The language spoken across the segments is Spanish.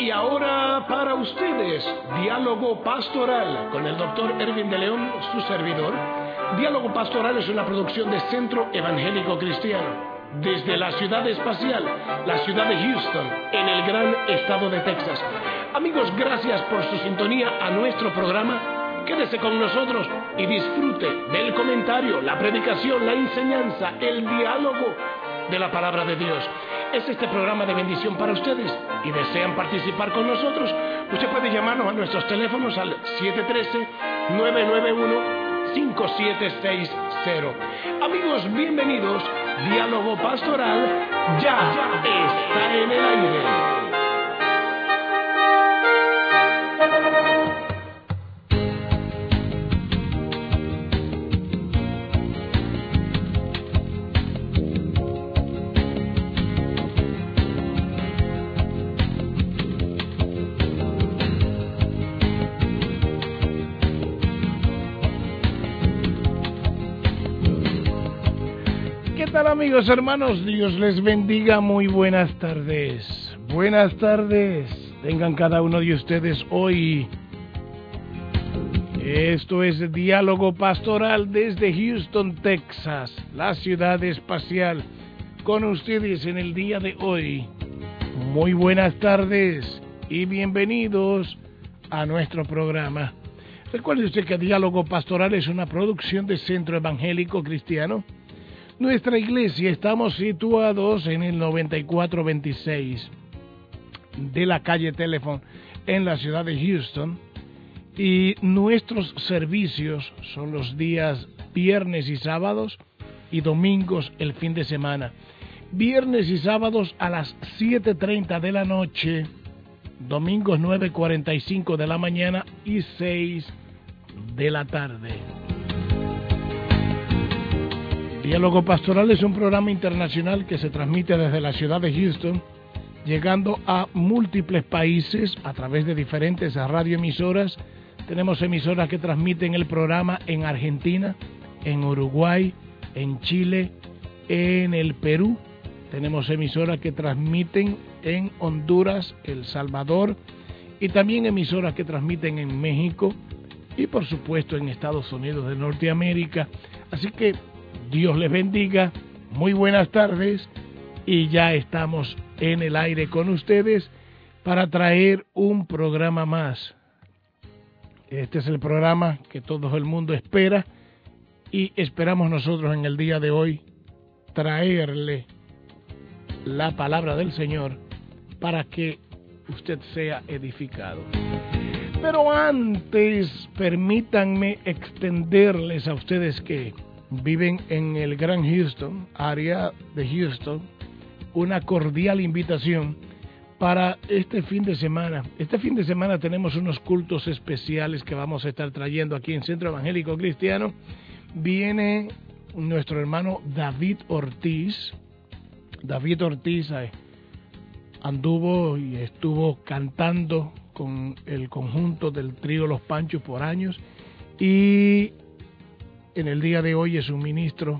Y ahora para ustedes, Diálogo Pastoral, con el Dr. Erwin de León, su servidor. Diálogo Pastoral es una producción de Centro Evangélico Cristiano, desde la ciudad espacial, la ciudad de Houston, en el gran estado de Texas. Amigos, gracias por su sintonía a nuestro programa. Quédese con nosotros y disfrute del comentario, la predicación, la enseñanza, el diálogo de la palabra de Dios. Es este programa de bendición para ustedes y desean participar con nosotros. Usted puede llamarnos a nuestros teléfonos al 713-991-5760. Amigos, bienvenidos. Diálogo Pastoral ya está en el aire. Amigos, hermanos, Dios les bendiga, muy buenas tardes. Buenas tardes, tengan cada uno de ustedes hoy. Esto es Diálogo Pastoral desde Houston, Texas, la ciudad espacial, con ustedes en el día de hoy. Muy buenas tardes y bienvenidos a nuestro programa. Recuerde usted que Diálogo Pastoral es una producción de Centro Evangélico Cristiano. Nuestra iglesia, estamos situados en el 9426 de la calle Telephone en la ciudad de Houston, y nuestros servicios son los días viernes y sábados y domingos el fin de semana. Viernes y sábados a las 7:30 de la noche, domingos 9:45 de la mañana y 6 de la tarde. Diálogo Pastoral es un programa internacional que se transmite desde la ciudad de Houston, llegando a múltiples países a través de diferentes radioemisoras. Tenemos emisoras que transmiten el programa en Argentina, en Uruguay, en Chile, en el Perú. Tenemos emisoras que transmiten en Honduras, El Salvador, y también emisoras que transmiten en México y por supuesto en Estados Unidos de Norteamérica. Así que Dios les bendiga, muy buenas tardes, y ya estamos en el aire con ustedes para traer un programa más. Este es el programa que todo el mundo espera y esperamos nosotros en el día de hoy traerle la palabra del Señor para que usted sea edificado. Pero antes, permítanme extenderles a ustedes que viven en el Gran Houston, área de Houston, una cordial invitación para este fin de semana. Este fin de semana tenemos unos cultos especiales que vamos a estar trayendo aquí en Centro Evangélico Cristiano. Viene nuestro hermano David Ortiz. David Ortiz anduvo y estuvo cantando con el conjunto del trío Los Panchos por años, y en el día de hoy es un ministro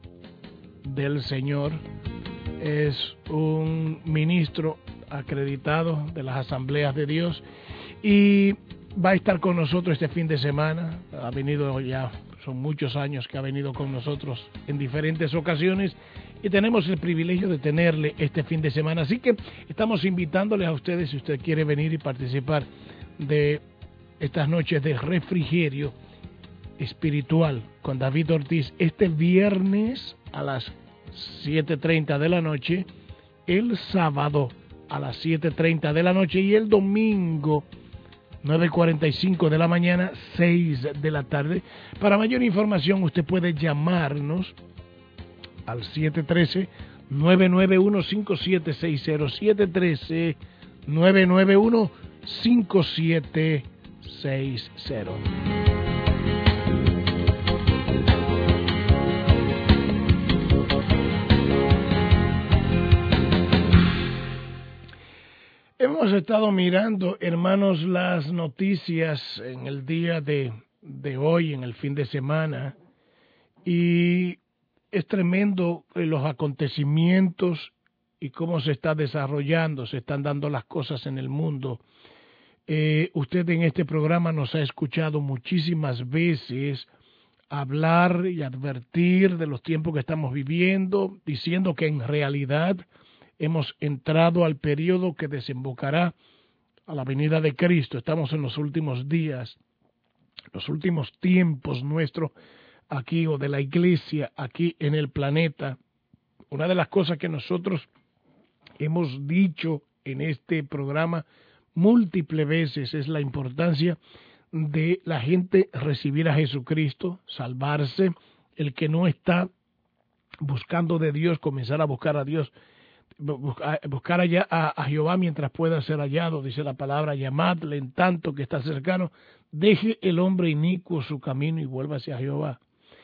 del Señor, es un ministro acreditado de las Asambleas de Dios y va a estar con nosotros este fin de semana. Ha venido ya, son muchos años que ha venido con nosotros en diferentes ocasiones y tenemos el privilegio de tenerle este fin de semana. Así que estamos invitándoles a ustedes, si usted quiere venir y participar de estas noches de refrigerio espiritual con David Ortiz, este viernes a las 7:30 de la noche, el sábado a las 7:30 de la noche y el domingo 9:45 de la mañana, 6 de la tarde. Para mayor información usted puede llamarnos al 713-991-5760, 713-991-5760. Hemos estado mirando, hermanos, las noticias en el día de hoy, en el fin de semana, y es tremendo los acontecimientos y cómo se está desarrollando, se están dando las cosas en el mundo. Usted en este programa nos ha escuchado muchísimas veces hablar y advertir de los tiempos que estamos viviendo, diciendo que en realidad hemos entrado al periodo que desembocará a la venida de Cristo. Estamos en los últimos días, los últimos tiempos nuestros aquí o de la iglesia aquí en el planeta. Una de las cosas que nosotros hemos dicho en este programa múltiples veces es la importancia de la gente recibir a Jesucristo, salvarse, el que no está buscando de Dios, comenzar a buscar a Dios, buscar allá a Jehová mientras pueda ser hallado, dice la palabra, llamadle en tanto que está cercano, deje el hombre inicuo su camino y vuelva hacia Jehová.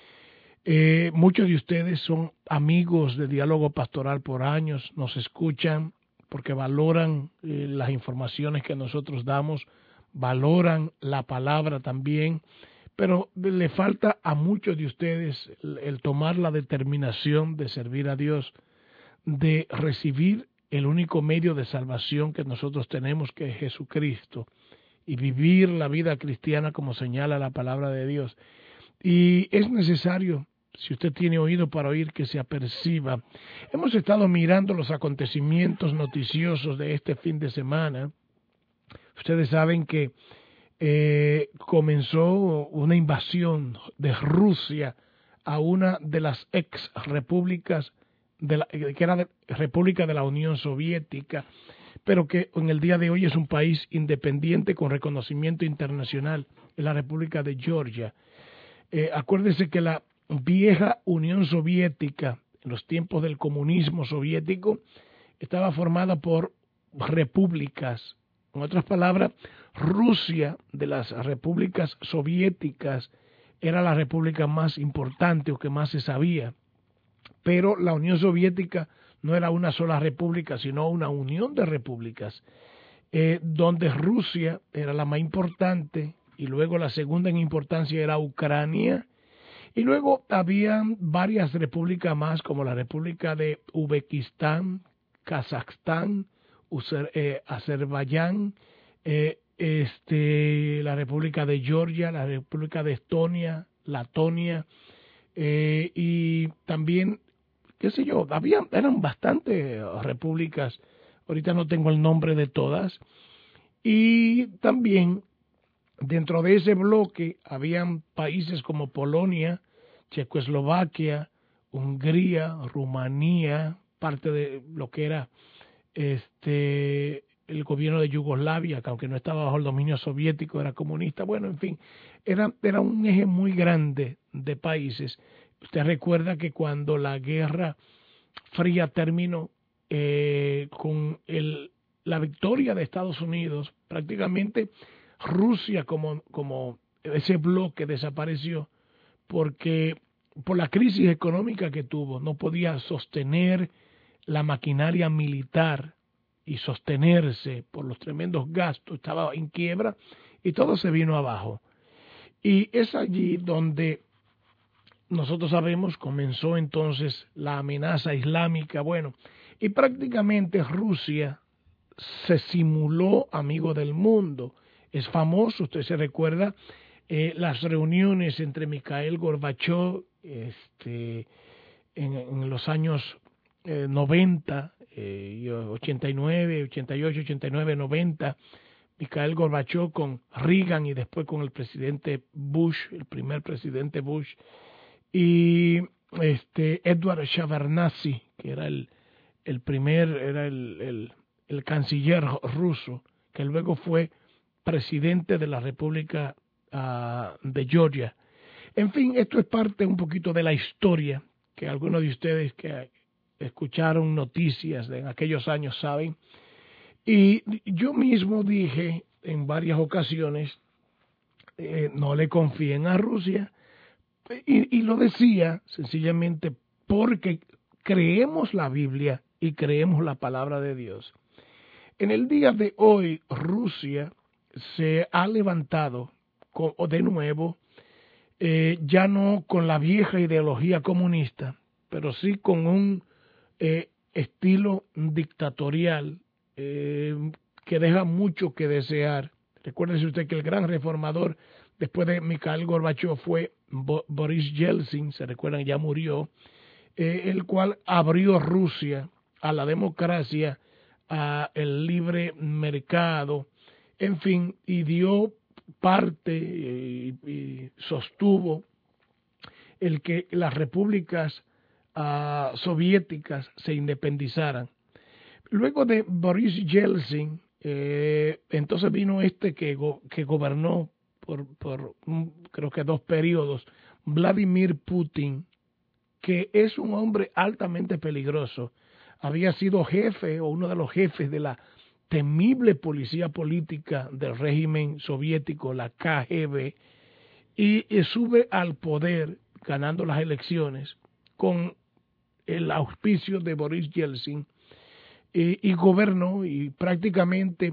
Muchos de ustedes son amigos de Diálogo Pastoral por años, nos escuchan porque valoran las informaciones que nosotros damos, valoran la palabra también, pero le falta a muchos de ustedes el tomar la determinación de servir a Dios, de recibir el único medio de salvación que nosotros tenemos, que es Jesucristo, y vivir la vida cristiana como señala la palabra de Dios. Y es necesario, si usted tiene oído para oír, que se aperciba. Hemos estado mirando los acontecimientos noticiosos de este fin de semana. Ustedes saben que comenzó una invasión de Rusia a una de las ex repúblicas que era República de la Unión Soviética, pero que en el día de hoy es un país independiente con reconocimiento internacional, es la República de Georgia. Acuérdense que la vieja Unión Soviética, en los tiempos del comunismo soviético, estaba formada por repúblicas. En otras palabras, Rusia, de las repúblicas soviéticas, era la república más importante o que más se sabía. Pero la Unión Soviética no era una sola república, sino una unión de repúblicas, donde Rusia era la más importante, y luego la segunda en importancia era Ucrania, y luego había varias repúblicas más, como la República de Uzbekistán, Kazajstán, Azerbaiyán, la República de Georgia, la República de Estonia, Letonia, y también, qué sé yo, eran bastantes repúblicas, ahorita no tengo el nombre de todas, y también dentro de ese bloque habían países como Polonia, Checoslovaquia, Hungría, Rumanía, parte de lo que era el gobierno de Yugoslavia, que aunque no estaba bajo el dominio soviético, era comunista. Bueno, en fin, era un eje muy grande de países. Usted recuerda que cuando la Guerra Fría terminó, con la victoria de Estados Unidos, prácticamente Rusia como ese bloque desapareció porque por la crisis económica que tuvo, no podía sostener la maquinaria militar y sostenerse por los tremendos gastos, estaba en quiebra y todo se vino abajo. Y es allí donde nosotros sabemos comenzó entonces la amenaza islámica, bueno, y prácticamente Rusia se simuló amigo del mundo. Es famoso, usted se recuerda, las reuniones entre Mikhail Gorbachev en los años 90, 89, 88, 89, 90, Mikhail Gorbachev con Reagan y después con el presidente Bush, el primer presidente Bush, y Edward Shevardnadze, que era el canciller ruso, que luego fue presidente de la República de Georgia. En fin, esto es parte un poquito de la historia que algunos de ustedes que escucharon noticias de en aquellos años saben. Y yo mismo dije en varias ocasiones, no le confíen a Rusia, y lo decía sencillamente porque creemos la Biblia y creemos la palabra de Dios. En el día de hoy, Rusia se ha levantado de nuevo, ya no con la vieja ideología comunista, pero sí con un estilo dictatorial que deja mucho que desear. Recuérdese usted que el gran reformador después de Mikhail Gorbachev fue Boris Yeltsin, se recuerdan, ya murió, el cual abrió Rusia a la democracia, a el libre mercado, en fin, y dio parte y sostuvo el que las repúblicas soviéticas se independizaran. Luego de Boris Yeltsin, entonces vino que gobernó por creo que 2 periodos, Vladimir Putin, que es un hombre altamente peligroso. Había sido jefe o uno de los jefes de la temible policía política del régimen soviético, la KGB, y sube al poder ganando las elecciones con el auspicio de Boris Yeltsin y gobernó y prácticamente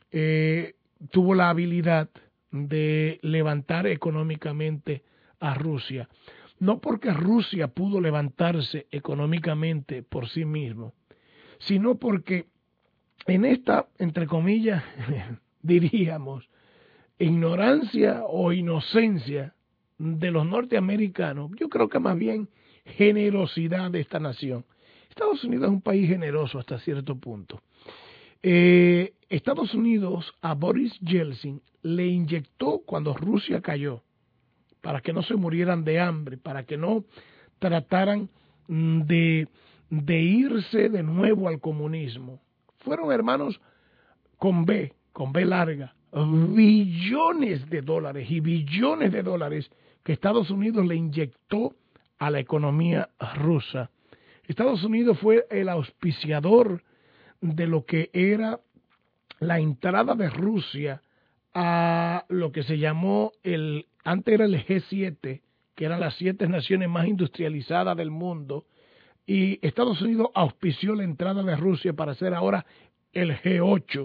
tuvo la habilidad de levantar económicamente a Rusia. No porque Rusia pudo levantarse económicamente por sí mismo, sino porque en esta, entre comillas, diríamos, ignorancia o inocencia de los norteamericanos, yo creo que más bien generosidad de esta nación. Estados Unidos es un país generoso hasta cierto punto. Estados Unidos a Boris Yeltsin le inyectó cuando Rusia cayó, para que no se murieran de hambre, para que no trataran de irse de nuevo al comunismo. Fueron hermanos con B larga, billones de dólares y billones de dólares que Estados Unidos le inyectó a la economía rusa. Estados Unidos fue el auspiciador de lo que era la entrada de Rusia a lo que se llamó antes era el G7, que eran las 7 naciones más industrializadas del mundo, y Estados Unidos auspició la entrada de Rusia para ser ahora el G8.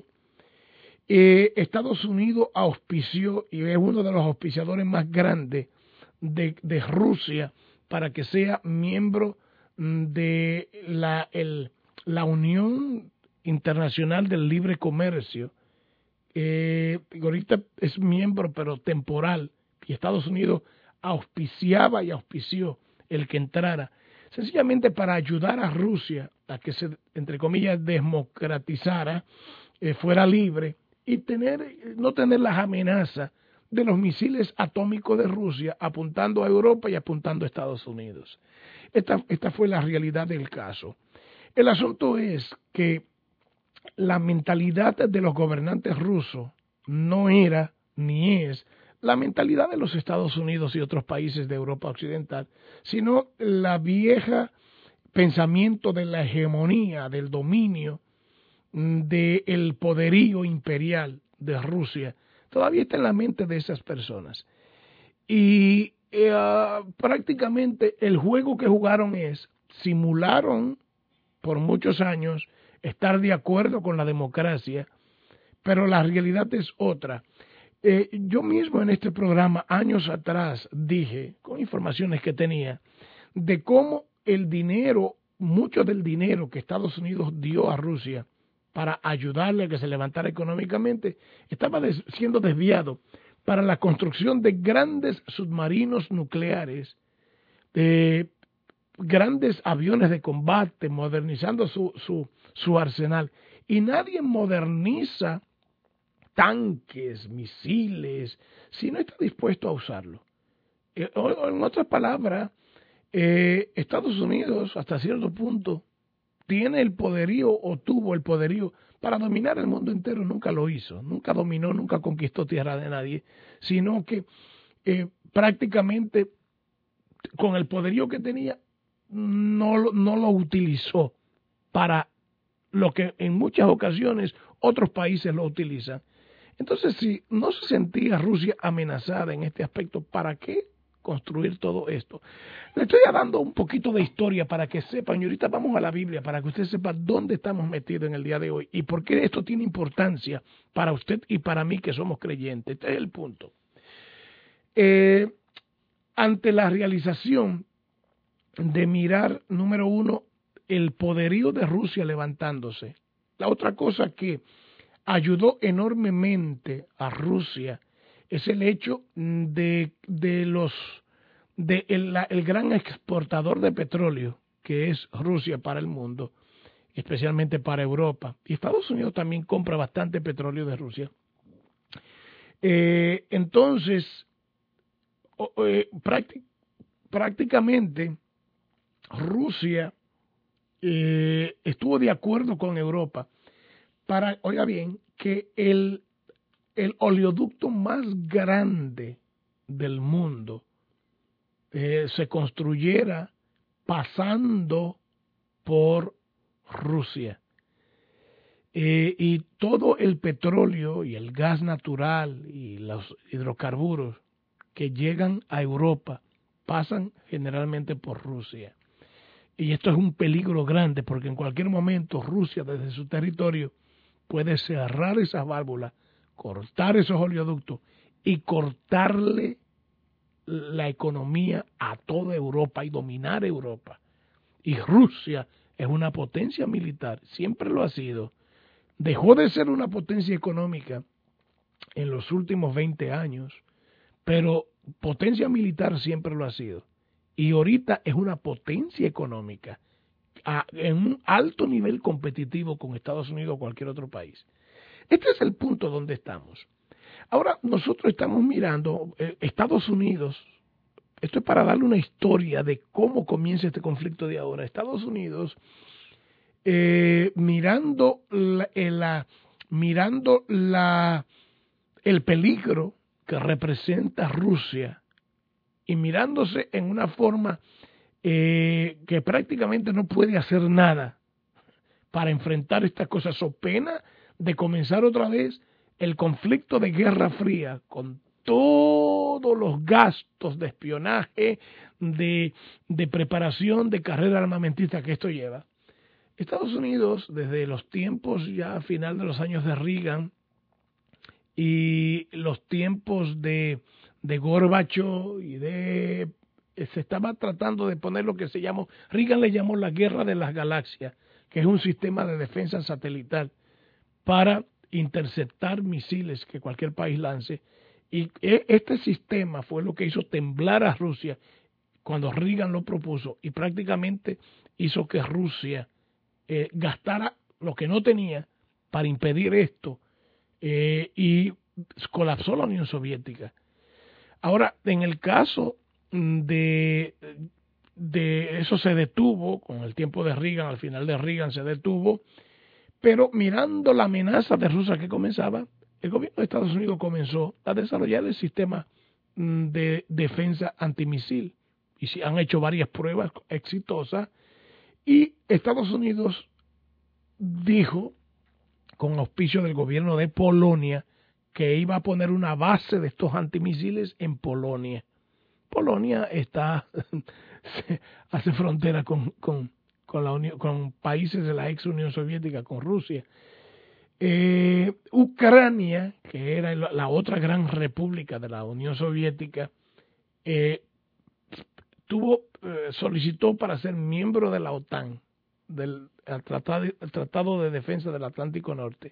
Estados Unidos auspició y es uno de los auspiciadores más grandes de Rusia para que sea miembro de la Unión Internacional del Libre Comercio. Ahorita es miembro pero temporal, y Estados Unidos auspiciaba y auspició el que entrara, sencillamente para ayudar a Rusia a que se, entre comillas, democratizara, fuera libre y no tener las amenazas de los misiles atómicos de Rusia apuntando a Europa y apuntando a Estados Unidos. Esta fue la realidad del caso. El asunto es que la mentalidad de los gobernantes rusos no era ni es la mentalidad de los Estados Unidos y otros países de Europa Occidental, sino la vieja pensamiento de la hegemonía, del dominio, del poderío imperial de Rusia. Todavía está en la mente de esas personas. Y prácticamente el juego que jugaron simularon por muchos años estar de acuerdo con la democracia, pero la realidad es otra. Yo mismo en este programa años atrás dije, con informaciones que tenía, de cómo el dinero, mucho del dinero que Estados Unidos dio a Rusia para ayudarle a que se levantara económicamente, estaba siendo desviado para la construcción de grandes submarinos nucleares, de grandes aviones de combate, modernizando su arsenal. Y nadie moderniza tanques, misiles, si no está dispuesto a usarlo. En otras palabras, Estados Unidos hasta cierto punto tiene el poderío o tuvo el poderío para dominar el mundo entero. Nunca lo hizo, nunca dominó, nunca conquistó tierra de nadie, sino que prácticamente con el poderío que tenía no lo utilizó para lo que en muchas ocasiones otros países lo utilizan. Entonces, si no se sentía Rusia amenazada en este aspecto, ¿para qué construir todo esto? Le estoy dando un poquito de historia para que sepan, y ahorita vamos a la Biblia, para que usted sepa dónde estamos metidos en el día de hoy y por qué esto tiene importancia para usted y para mí que somos creyentes. Este es el punto. Ante la realización de mirar, número uno, el poderío de Rusia levantándose. La otra cosa que ayudó enormemente a Rusia es el hecho de el gran exportador de petróleo que es Rusia para el mundo, especialmente para Europa. Y Estados Unidos también compra bastante petróleo de Rusia. Entonces, prácticamente Rusia estuvo de acuerdo con Europa para, oiga bien, que el oleoducto más grande del mundo se construyera pasando por Rusia. Y todo el petróleo y el gas natural y los hidrocarburos que llegan a Europa pasan generalmente por Rusia. Y esto es un peligro grande porque en cualquier momento Rusia desde su territorio puede cerrar esas válvulas, cortar esos oleoductos y cortarle la economía a toda Europa y dominar Europa. Y Rusia es una potencia militar, siempre lo ha sido. Dejó de ser una potencia económica en los últimos 20 años, pero potencia militar siempre lo ha sido. Y ahorita es una potencia económica en un alto nivel competitivo con Estados Unidos o cualquier otro país. Este es el punto donde estamos. Ahora nosotros estamos mirando Estados Unidos. Esto es para darle una historia de cómo comienza este conflicto de ahora. Estados Unidos, mirando el peligro que representa Rusia y mirándose en una forma que prácticamente no puede hacer nada para enfrentar estas cosas, so pena de comenzar otra vez el conflicto de Guerra Fría con todos los gastos de espionaje, de preparación, de carrera armamentista que esto lleva. Estados Unidos, desde los tiempos ya a final de los años de Reagan y los tiempos de Gorbachev y se estaba tratando de poner lo que se llamó, Reagan le llamó la guerra de las galaxias, que es un sistema de defensa satelital para interceptar misiles que cualquier país lance. Y este sistema fue lo que hizo temblar a Rusia cuando Reagan lo propuso y prácticamente hizo que Rusia gastara lo que no tenía para impedir esto y colapsó la Unión Soviética. Ahora, en el caso de eso se detuvo, con el tiempo de Reagan, al final de Reagan se detuvo, pero mirando la amenaza de Rusia que comenzaba, el gobierno de Estados Unidos comenzó a desarrollar el sistema de defensa antimisil y se han hecho varias pruebas exitosas y Estados Unidos dijo, con auspicio del gobierno de Polonia, que iba a poner una base de estos antimisiles en Polonia. Polonia hace frontera con países de la ex Unión Soviética, con Rusia. Ucrania, que era la otra gran república de la Unión Soviética, solicitó para ser miembro de la OTAN, del Tratado de Defensa del Atlántico Norte.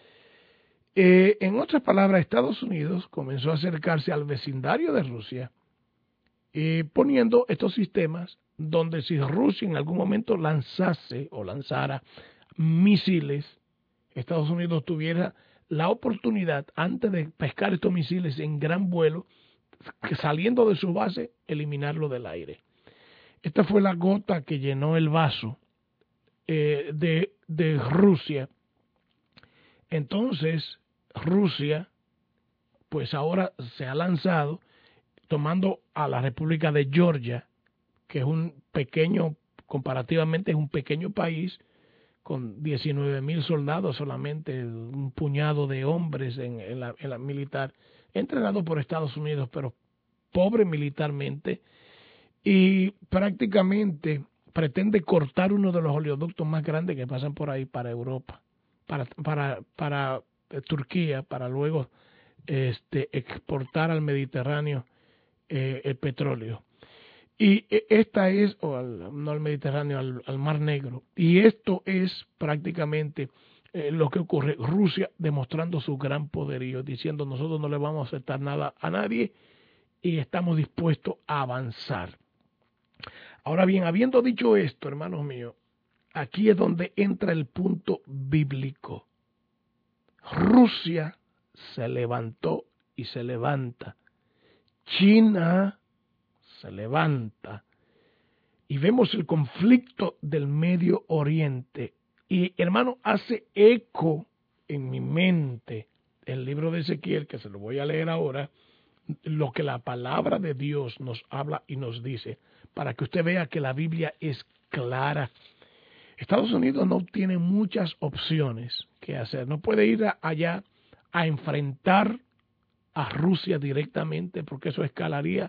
En otras palabras, Estados Unidos comenzó a acercarse al vecindario de Rusia, poniendo estos sistemas donde si Rusia en algún momento lanzara misiles, Estados Unidos tuviera la oportunidad, antes de pescar estos misiles en gran vuelo, saliendo de su base, eliminarlo del aire. Esta fue la gota que llenó el vaso de Rusia. Entonces, Rusia, pues ahora se ha lanzado tomando a la República de Georgia, que es comparativamente es un pequeño país, con 19,000 soldados solamente, un puñado de hombres en la militar, entrenado por Estados Unidos, pero pobre militarmente, y prácticamente pretende cortar uno de los oleoductos más grandes que pasan por ahí para Europa, para Turquía, para luego exportar al Mediterráneo el petróleo. Y esta es, no al Mediterráneo, al Mar Negro. Y esto es prácticamente lo que ocurre. Rusia demostrando su gran poderío, diciendo nosotros no le vamos a aceptar nada a nadie y estamos dispuestos a avanzar. Ahora bien, habiendo dicho esto, hermanos míos, aquí es donde entra el punto bíblico. Rusia se levantó y se levanta. China se levanta. Y vemos el conflicto del Medio Oriente. Y hermano, hace eco en mi mente el libro de Ezequiel, que se lo voy a leer ahora, lo que la palabra de Dios nos habla y nos dice, para que usted vea que la Biblia es clara. Estados Unidos no tiene muchas opciones que hacer. No puede ir allá a enfrentar a Rusia directamente, porque eso escalaría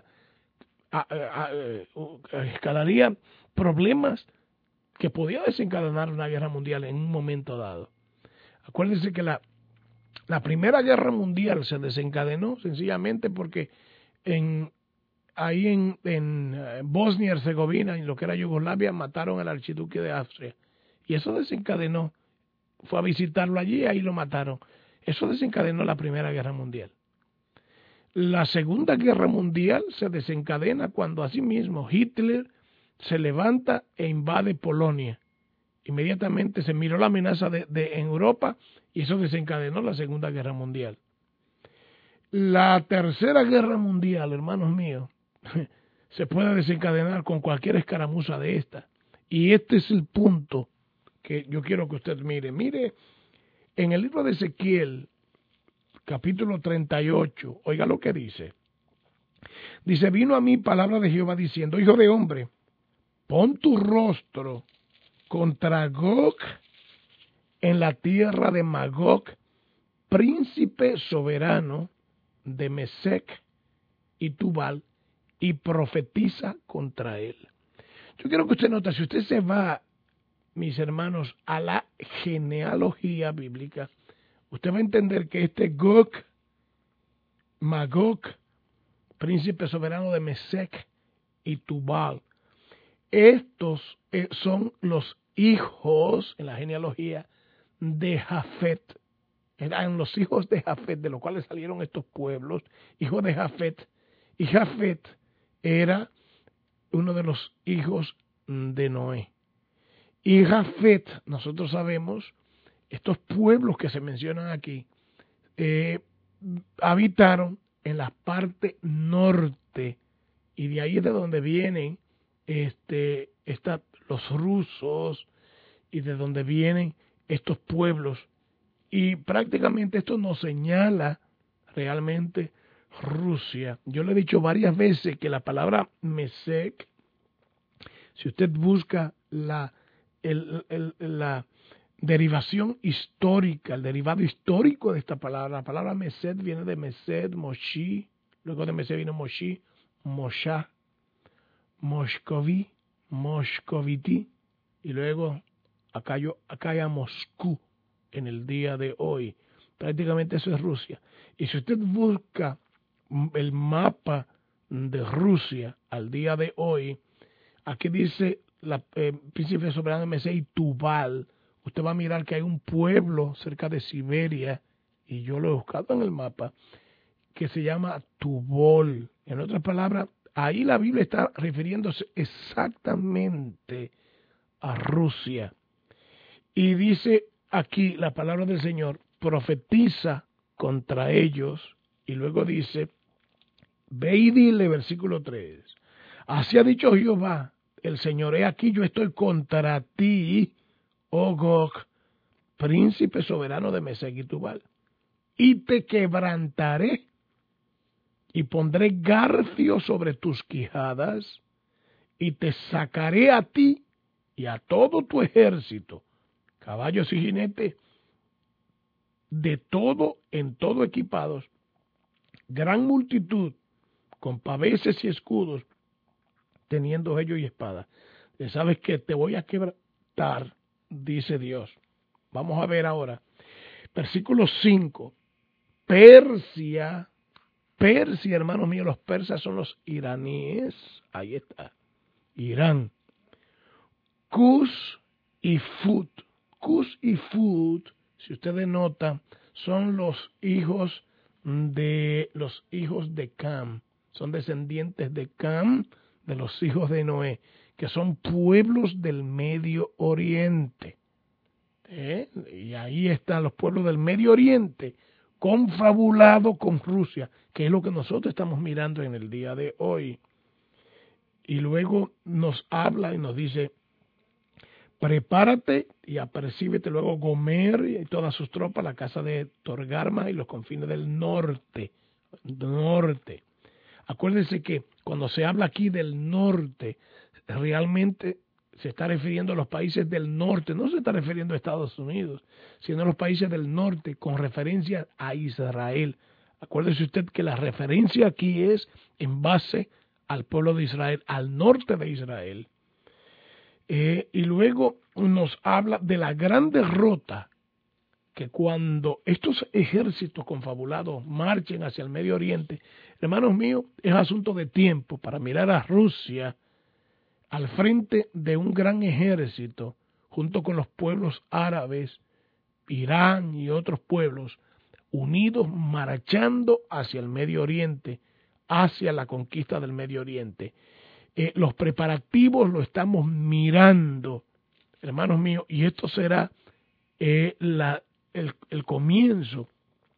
problemas que podía desencadenar una guerra mundial en un momento dado. Acuérdense que la Primera Guerra Mundial se desencadenó sencillamente porque ahí en Bosnia y Herzegovina, en lo que era Yugoslavia, mataron al archiduque de Austria. Y eso desencadenó, fue a visitarlo allí y ahí lo mataron. Eso desencadenó la Primera Guerra Mundial. La Segunda Guerra Mundial se desencadena cuando asimismo Hitler se levanta e invade Polonia. Inmediatamente se miró la amenaza en Europa y eso desencadenó la Segunda Guerra Mundial. La Tercera Guerra Mundial, hermanos míos, se puede desencadenar con cualquier escaramuza de esta. Y este es el punto que yo quiero que usted mire. Mire, en el libro de Ezequiel, capítulo 38, oiga lo que dice. Dice, vino a mí palabra de Jehová diciendo, hijo de hombre, pon tu rostro contra Gog en la tierra de Magog, príncipe soberano de Mesec y Tubal, y profetiza contra él. Yo quiero que usted note, si usted se va, mis hermanos, a la genealogía bíblica, usted va a entender que este Gog, Magog, príncipe soberano de Mesec y Tubal, estos son los hijos, en la genealogía, de Jafet. Eran los hijos de Jafet, de los cuales salieron estos pueblos, hijos de Jafet. Y Jafet era uno de los hijos de Noé. Y Jafet, nosotros sabemos, estos pueblos que se mencionan aquí, habitaron en la parte norte, y de ahí es de donde vienen los rusos, y de donde vienen estos pueblos. Y prácticamente esto nos señala realmente Rusia. Yo le he dicho varias veces que la palabra Mesec, si usted busca la derivación histórica, el derivado histórico de esta palabra, la palabra Mesed viene de Mesed, Moshi, luego de Mesed vino Moshi, Mosha, Moscovi, Moscoviti, y luego acá hay a Moscú en el día de hoy. Prácticamente eso es Rusia. Y si usted busca el mapa de Rusia al día de hoy, aquí dice príncipe soberano de Mesec y Tubal. Usted va a mirar que hay un pueblo cerca de Siberia, y yo lo he buscado en el mapa, que se llama Tubol. En otras palabras, ahí la Biblia está refiriéndose exactamente a Rusia. Y dice aquí la palabra del Señor, profetiza contra ellos, y luego dice, ve y dile, versículo 3, así ha dicho Jehová, el Señor, he aquí yo estoy contra ti, oh Gog, príncipe soberano de Mesec y Tubal, y te quebrantaré, y pondré garfio sobre tus quijadas, y te sacaré a ti y a todo tu ejército, caballos y jinetes, de todo en todo equipados, gran multitud, con paveses y escudos, teniendo ellos y espadas. ¿Sabes qué? Te voy a quebrantar, dice Dios. Vamos a ver ahora. Versículo 5. Persia Persia, hermanos míos, los persas son los iraníes. Ahí está. Irán. Cus y Fut. Cus y Fut, si ustedes notan, son los hijos de Cam. Son descendientes de Cam, de los hijos de Noé, que son pueblos del Medio Oriente. Y ahí están los pueblos del Medio Oriente, confabulados con Rusia, que es lo que nosotros estamos mirando en el día de hoy. Y luego nos habla y nos dice: prepárate y apercíbete luego Gomer y todas sus tropas, la casa de Torgarma y los confines del norte. Acuérdense que cuando se habla aquí del norte, realmente se está refiriendo a los países del norte, no se está refiriendo a Estados Unidos, sino a los países del norte con referencia a Israel. Acuérdese usted que la referencia aquí es en base al pueblo de Israel, al norte de Israel. Y luego nos habla de la gran derrota, que cuando estos ejércitos confabulados marchen hacia el Medio Oriente, hermanos míos, es asunto de tiempo para mirar a Rusia al frente de un gran ejército, junto con los pueblos árabes, Irán y otros pueblos, unidos marchando hacia el Medio Oriente, hacia la conquista del Medio Oriente. Los preparativos lo estamos mirando, hermanos míos, y esto será el comienzo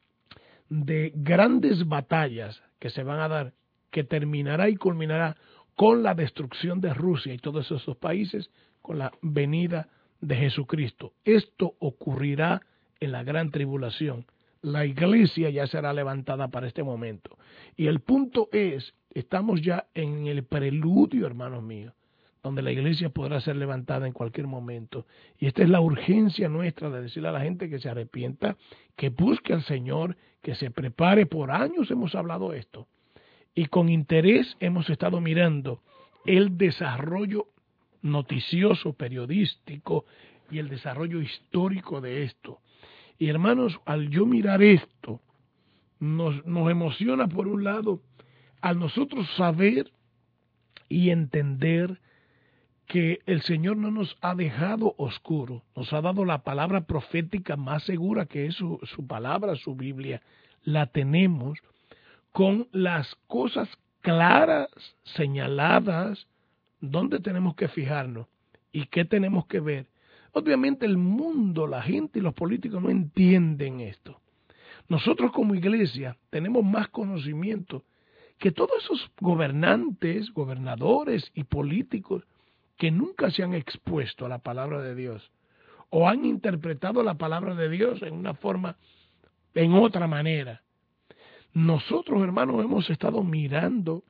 de grandes batallas que se van a dar, que terminará y culminará con la destrucción de Rusia y todos esos países, con la venida de Jesucristo. Esto ocurrirá en la gran tribulación. La iglesia ya será levantada para este momento. Y el punto es, estamos ya en el preludio, hermanos míos, donde la iglesia podrá ser levantada en cualquier momento. Y esta es la urgencia nuestra de decirle a la gente que se arrepienta, que busque al Señor, que se prepare. Por años hemos hablado esto. Y con interés hemos estado mirando el desarrollo noticioso, periodístico y el desarrollo histórico de esto. Y hermanos, al yo mirar esto, nos emociona por un lado, al nosotros saber y entender que el Señor no nos ha dejado oscuro, nos ha dado la palabra profética más segura, que es su palabra, su Biblia. La tenemos con las cosas claras, señaladas, dónde tenemos que fijarnos y qué tenemos que ver. Obviamente el mundo, la gente y los políticos no entienden esto. Nosotros como iglesia tenemos más conocimiento que todos esos gobernantes, gobernadores y políticos que nunca se han expuesto a la palabra de Dios o han interpretado la palabra de Dios en una forma, en otra manera. Nosotros, hermanos, hemos estado mirando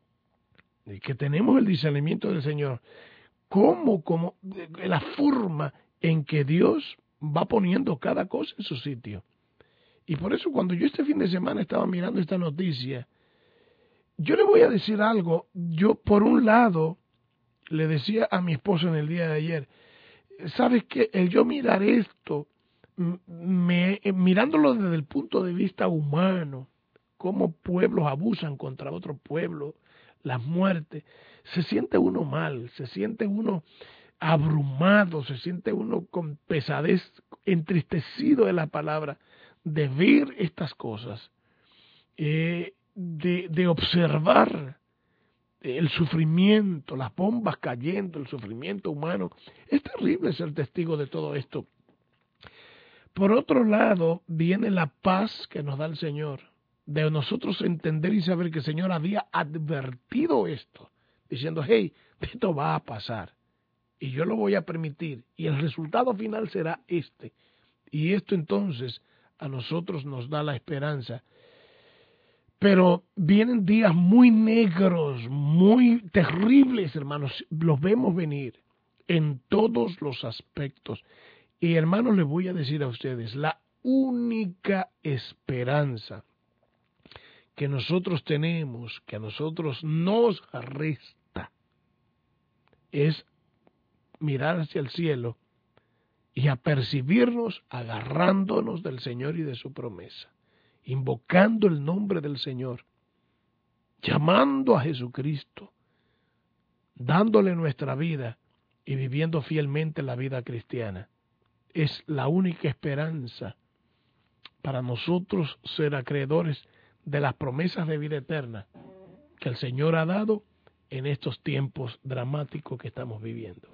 y que tenemos el discernimiento del Señor, como la forma en que Dios va poniendo cada cosa en su sitio. Y por eso cuando yo este fin de semana estaba mirando esta noticia, yo le voy a decir algo. Yo, por un lado, le decía a mi esposo en el día de ayer, ¿sabes qué? El yo mirar esto, mirándolo desde el punto de vista humano, cómo pueblos abusan contra otro pueblo, las muertes, se siente uno mal, se siente uno abrumado, se siente uno con pesadez, entristecido de la palabra, de ver estas cosas, de observar el sufrimiento, las bombas cayendo, el sufrimiento humano. Es terrible ser testigo de todo esto. Por otro lado, viene la paz que nos da el Señor, de nosotros entender y saber que el Señor había advertido esto, diciendo, hey, esto va a pasar, y yo lo voy a permitir, y el resultado final será este. Y esto entonces a nosotros nos da la esperanza. Pero vienen días muy negros, muy terribles, hermanos, los vemos venir en todos los aspectos. Y hermanos, les voy a decir a ustedes, la única esperanza que nosotros tenemos, que a nosotros nos resta, es mirar hacia el cielo y apercibirnos agarrándonos del Señor y de su promesa, invocando el nombre del Señor llamando a Jesucristo, dándole nuestra vida y viviendo fielmente la vida cristiana. Es la única esperanza para nosotros ser acreedores de las promesas de vida eterna que el Señor ha dado en estos tiempos dramáticos que estamos viviendo.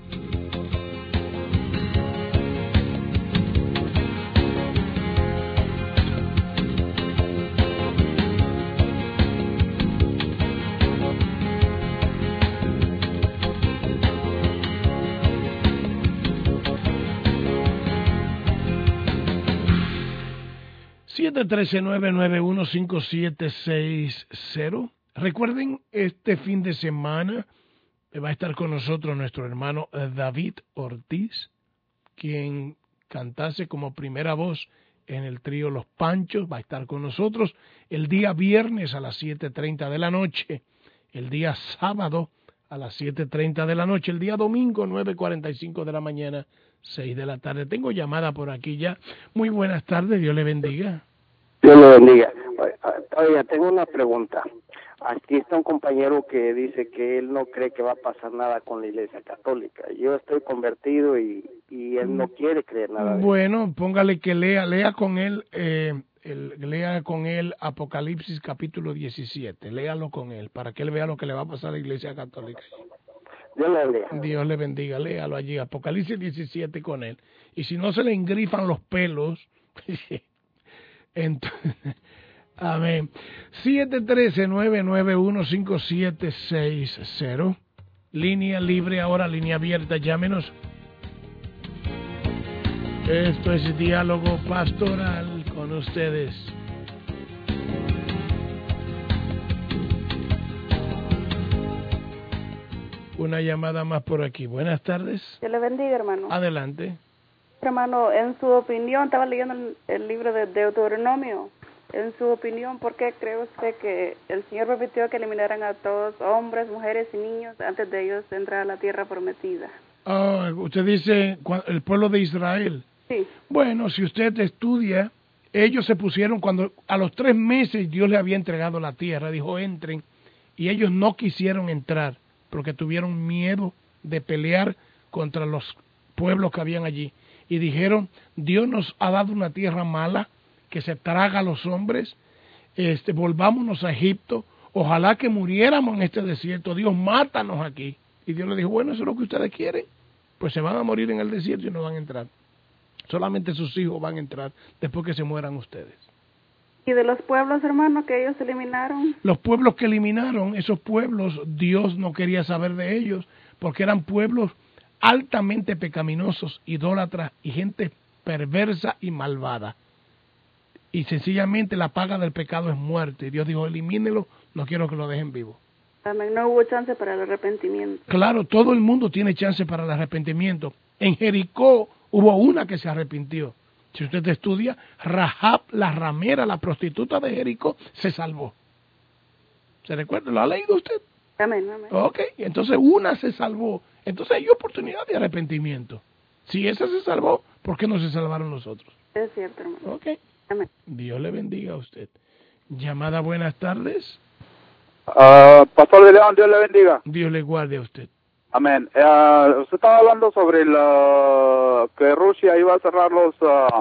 Siete 9915760. Recuerden, este fin de semana va a estar con nosotros nuestro hermano David Ortiz, quien cantase como primera voz en el trío Los Panchos. Va a estar con nosotros el día viernes a las 7:30 de la noche, el día sábado a las 7:30 de la noche, el día domingo 9:45 de la mañana, 6 de la tarde. Tengo llamada por aquí ya. Muy buenas tardes, Dios le bendiga. Dios le bendiga. Oiga, tengo una pregunta. Aquí está un compañero que dice que él no cree que va a pasar nada con la Iglesia Católica. Yo estoy convertido y él no quiere creer nada de eso. Bueno, póngale que lea con él Apocalipsis capítulo 17. Léalo con él para que él vea lo que le va a pasar a la Iglesia Católica. Dios le bendiga. Dios le bendiga, léalo allí, Apocalipsis 17 con él. Y si no se le engrifan los pelos, entonces... Amén. 713-991-5760. Línea libre ahora, línea abierta, llámenos. Esto es Diálogo Pastoral con ustedes. Una llamada más por aquí. Buenas tardes. Dios le bendiga, hermano. Adelante. Hermano, en su opinión, estaba leyendo el libro de Deuteronomio. En su opinión, ¿por qué cree usted que el Señor permitió que eliminaran a todos, hombres, mujeres y niños, antes de ellos entrar a la tierra prometida? Usted dice el pueblo de Israel. Sí. Bueno, si usted estudia, ellos se pusieron cuando a los 3 meses Dios les había entregado la tierra, dijo entren, y ellos no quisieron entrar porque tuvieron miedo de pelear contra los pueblos que habían allí. Y dijeron, Dios nos ha dado una tierra mala, que se traga a los hombres, volvámonos a Egipto, ojalá que muriéramos en este desierto, Dios mátanos aquí. Y Dios le dijo, bueno, eso es lo que ustedes quieren, pues se van a morir en el desierto y no van a entrar. Solamente sus hijos van a entrar después que se mueran ustedes. ¿Y de los pueblos, hermano, que ellos eliminaron? Los pueblos que eliminaron, esos pueblos, Dios no quería saber de ellos, porque eran pueblos altamente pecaminosos, idólatras y gente perversa y malvada. Y sencillamente la paga del pecado es muerte. Y Dios dijo, elimínelo, no quiero que lo dejen vivo. Amén. No hubo chance para el arrepentimiento. Claro, todo el mundo tiene chance para el arrepentimiento. En Jericó hubo una que se arrepintió. Si usted estudia, Rahab, la ramera, la prostituta de Jericó, se salvó. ¿Se recuerda? ¿Lo ha leído usted? Amén, amén. Ok, entonces una se salvó. Entonces hay oportunidad de arrepentimiento. Si esa se salvó, ¿por qué no se salvaron los otros? Es cierto, hermano. Ok. Amén. Dios le bendiga a usted. Llamada, buenas tardes. Pastor de León, Dios le bendiga. Dios le guarde a usted. Amén. Usted estaba hablando sobre que Rusia iba a cerrar los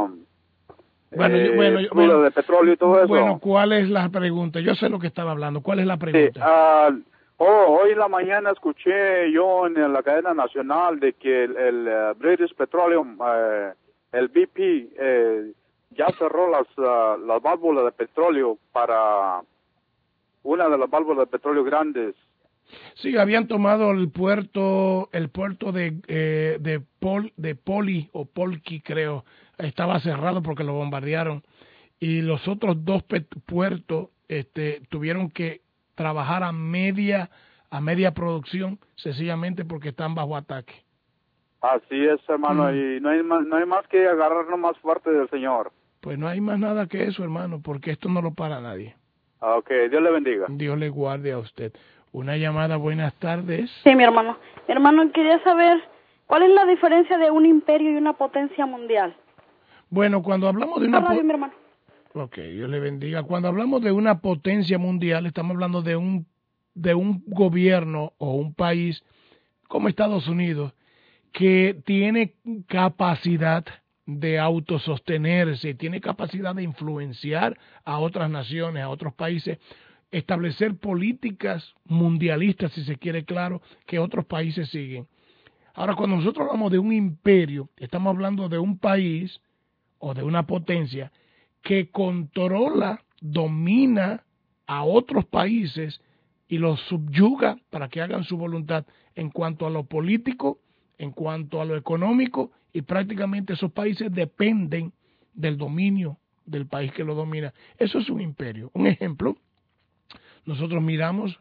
de petróleo y todo eso. Bueno, ¿cuál es la pregunta? Yo sé lo que estaba hablando. ¿Cuál es la pregunta? Sí, hoy en la mañana escuché yo en la cadena nacional de que el British Petroleum, el BP, ya cerró las válvulas de petróleo para una de las válvulas de petróleo grandes. Sí, habían tomado el puerto de Poli o Polki, creo, estaba cerrado porque lo bombardearon, y los otros 2 puertos tuvieron que trabajar a media producción, sencillamente porque están bajo ataque. Así es, hermano, y no hay más que agarrarnos más fuerte del Señor. Pues no hay más nada que eso, hermano, porque esto no lo para nadie. Ok, Dios le bendiga. Dios le guarde a usted. Una llamada, buenas tardes. Sí, mi hermano. Mi hermano, quería saber cuál es la diferencia de un imperio y una potencia mundial. Bueno, cuando hablamos de Ok, Dios le bendiga. Cuando hablamos de una potencia mundial, estamos hablando de un gobierno o un país como Estados Unidos que tiene capacidad de autosostenerse, tiene capacidad de influenciar a otras naciones, a otros países, establecer políticas mundialistas, si se quiere, claro, que otros países siguen. Ahora, cuando nosotros hablamos de un imperio, estamos hablando de un país o de una potencia que controla, domina a otros países y los subyuga para que hagan su voluntad en cuanto a lo político, en cuanto a lo económico, y prácticamente esos países dependen del dominio del país que lo domina. Eso es un imperio. Un ejemplo, nosotros miramos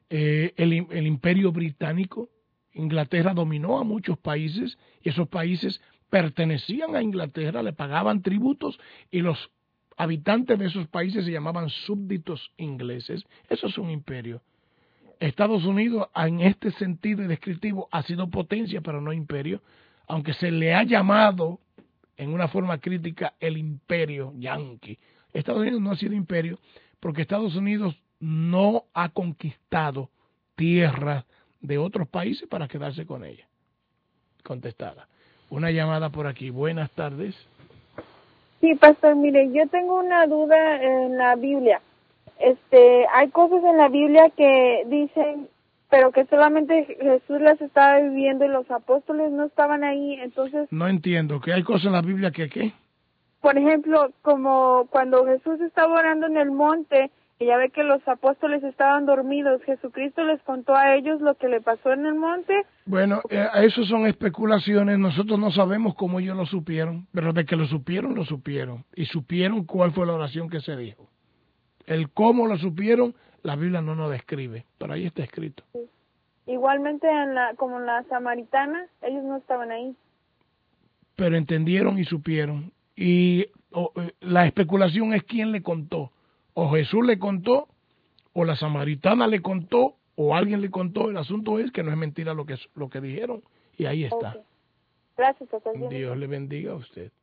el imperio británico. Inglaterra dominó a muchos países y esos países pertenecían a Inglaterra, le pagaban tributos y los habitantes de esos países se llamaban súbditos ingleses. Eso es un imperio. Estados Unidos, en este sentido y descriptivo, ha sido potencia, pero no imperio, aunque se le ha llamado en una forma crítica el imperio yanqui. Estados Unidos no ha sido imperio porque Estados Unidos no ha conquistado tierras de otros países para quedarse con ellas. Contestada. Una llamada por aquí. Buenas tardes. Sí, pastor, mire, yo tengo una duda en la Biblia. Hay cosas en la Biblia que dicen, pero que solamente Jesús las estaba viviendo y los apóstoles no estaban ahí, entonces... No entiendo, ¿que hay cosas en la Biblia que qué? Por ejemplo, como cuando Jesús estaba orando en el monte, y ya ve que los apóstoles estaban dormidos, Jesucristo les contó a ellos lo que le pasó en el monte. Bueno, eso son especulaciones, nosotros no sabemos cómo ellos lo supieron, pero de que lo supieron, y supieron cuál fue la oración que se dijo. El cómo lo supieron, la Biblia no nos describe, pero ahí está escrito. Sí. Igualmente como en la samaritana, ellos no estaban ahí. Pero entendieron y supieron. Y la especulación es quién le contó. O Jesús le contó, o la samaritana le contó, o alguien le contó. El asunto es que no es mentira lo que dijeron. Y ahí está. Okay. Gracias, pastor. Dios le bendiga a usted.